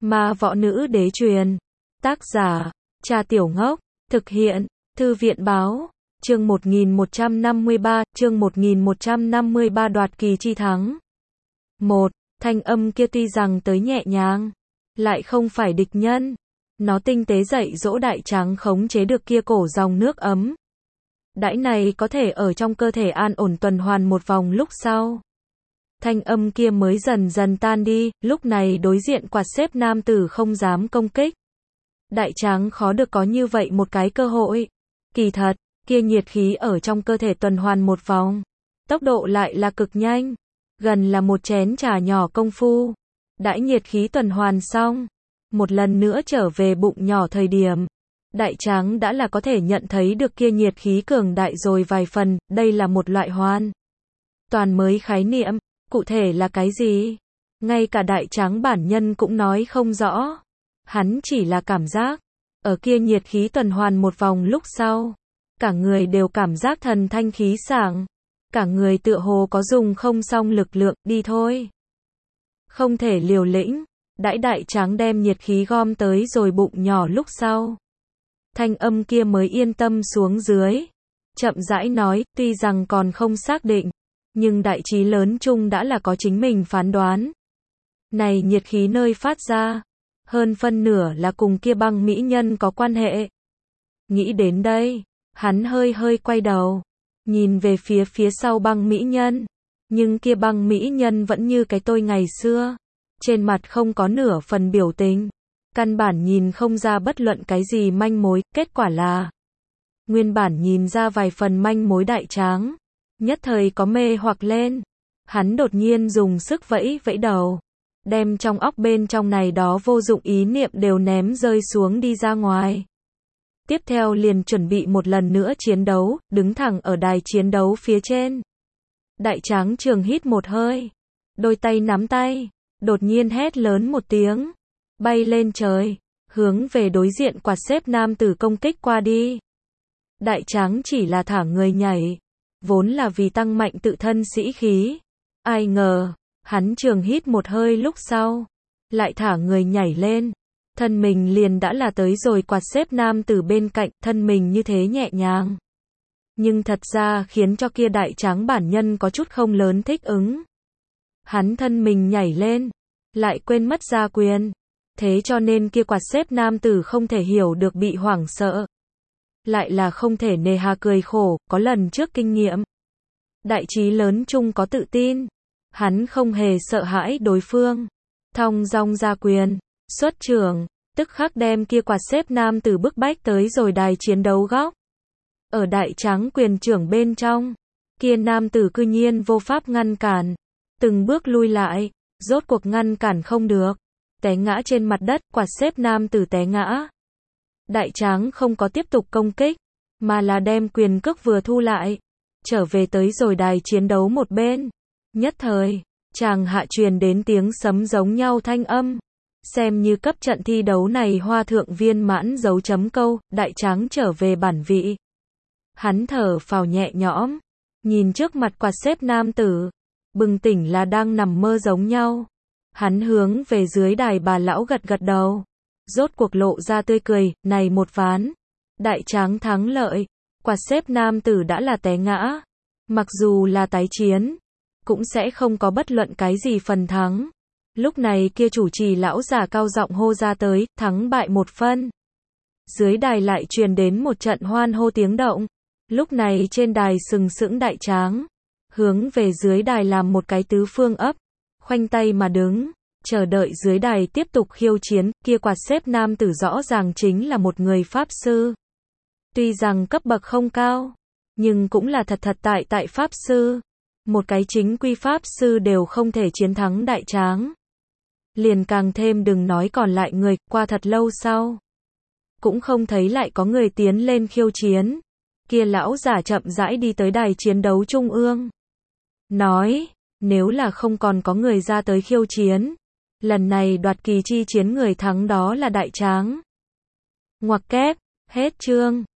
Ma võ nữ đế truyền. Tác giả, Trà Tiểu Ngốc. Thực hiện, Thư viện báo. Chương 1153, chương 1153 đoạt kỳ chi thắng. 1. Thanh âm kia tuy rằng tới nhẹ nhàng, lại không phải địch nhân. Nó tinh tế dạy dỗ đại tráng khống chế được kia cổ dòng nước ấm. Đãi này có thể ở trong cơ thể an ổn tuần hoàn một vòng lúc sau. Thanh âm kia mới dần dần tan đi, lúc này đối diện quạt xếp nam tử không dám công kích. Đại tráng khó được có như vậy một cái cơ hội. Kỳ thật, kia nhiệt khí ở trong cơ thể tuần hoàn một vòng. Tốc độ lại là cực nhanh. Gần là một chén trà nhỏ công phu. Đãi nhiệt khí tuần hoàn xong. Một lần nữa trở về bụng nhỏ thời điểm. Đại tráng đã là có thể nhận thấy được kia nhiệt khí cường đại rồi vài phần, đây là một loại hoàn toàn mới khái niệm, cụ thể là cái gì? Ngay cả đại tráng bản nhân cũng nói không rõ. Hắn chỉ là cảm giác, ở kia nhiệt khí tuần hoàn một vòng lúc sau, cả người đều cảm giác thần thanh khí sảng, cả người tựa hồ có dùng không xong lực lượng, đi thôi. Không thể liều lĩnh, đãi đại tráng đem nhiệt khí gom tới rồi bụng nhỏ lúc sau. Thanh âm kia mới yên tâm xuống dưới. Chậm rãi nói, tuy rằng còn không xác định, nhưng đại trí lớn chung đã là có chính mình phán đoán. Này nhiệt khí nơi phát ra, hơn phân nửa là cùng kia băng mỹ nhân có quan hệ. Nghĩ đến đây, hắn hơi hơi quay đầu, nhìn về phía sau băng mỹ nhân. Nhưng kia băng mỹ nhân vẫn như cái tôi ngày xưa, trên mặt không có nửa phần biểu tình. Căn bản nhìn không ra bất luận cái gì manh mối, kết quả là nguyên bản nhìn ra vài phần manh mối đại tráng, nhất thời có mê hoặc lên. Hắn đột nhiên dùng sức vẫy vẫy đầu, đem trong óc bên trong này đó vô dụng ý niệm đều ném rơi xuống đi ra ngoài. Tiếp theo liền chuẩn bị một lần nữa chiến đấu, đứng thẳng ở đài chiến đấu phía trên. Đại tráng trường hít một hơi, đôi tay nắm tay, đột nhiên hét lớn một tiếng. Bay lên trời, hướng về đối diện quạt xếp nam tử công kích qua đi. Đại tráng chỉ là thả người nhảy, vốn là vì tăng mạnh tự thân sĩ khí. Ai ngờ, hắn trường hít một hơi lúc sau, lại thả người nhảy lên. Thân mình liền đã là tới rồi quạt xếp nam tử bên cạnh, thân mình như thế nhẹ nhàng. Nhưng thật ra khiến cho kia đại tráng bản nhân có chút không lớn thích ứng. Hắn thân mình nhảy lên, lại quên mất ra quyền. Thế cho nên kia quạt xếp nam tử không thể hiểu được bị hoảng sợ. Lại là không thể nề hà cười khổ, có lần trước kinh nghiệm. Đại trí lớn chung có tự tin. Hắn không hề sợ hãi đối phương. Thong dong ra quyền, xuất trưởng, tức khắc đem kia quạt xếp nam tử bức bách tới rồi đài chiến đấu góc. Ở đại tráng quyền trưởng bên trong, kia nam tử cư nhiên vô pháp ngăn cản. Từng bước lui lại, rốt cuộc ngăn cản không được. Té ngã trên mặt đất, quạt xếp nam tử té ngã. Đại tráng không có tiếp tục công kích, mà là đem quyền cước vừa thu lại, trở về tới rồi đài chiến đấu một bên. Nhất thời, chàng hạ truyền đến tiếng sấm giống nhau thanh âm. Xem như cấp trận thi đấu này hoa thượng viên mãn dấu chấm câu, đại tráng trở về bản vị. Hắn thở phào nhẹ nhõm, nhìn trước mặt quạt xếp nam tử, bừng tỉnh là đang nằm mơ giống nhau. Hắn hướng về dưới đài bà lão gật gật đầu. Rốt cuộc lộ ra tươi cười, này một ván. Đại tráng thắng lợi. Quạt xếp nam tử đã là té ngã. Mặc dù là tái chiến, cũng sẽ không có bất luận cái gì phần thắng. Lúc này kia chủ trì lão giả cao giọng hô ra tới, thắng bại một phân. Dưới đài lại truyền đến một trận hoan hô tiếng động. Lúc này trên đài sừng sững đại tráng. Hướng về dưới đài làm một cái tứ phương ấp. Khoanh tay mà đứng, chờ đợi dưới đài tiếp tục khiêu chiến, kia quạt xếp nam tử rõ ràng chính là một người pháp sư. Tuy rằng cấp bậc không cao, nhưng cũng là thật tại pháp sư. Một cái chính quy pháp sư đều không thể chiến thắng đại tráng. Liền càng thêm đừng nói còn lại người, qua thật lâu sau. Cũng không thấy lại có người tiến lên khiêu chiến. Kia lão giả chậm rãi đi tới đài chiến đấu trung ương. Nói, nếu là không còn có người ra tới khiêu chiến, lần này đoạt kỳ chi chiến người thắng đó là đại tráng. Ngoặc kép, hết chương.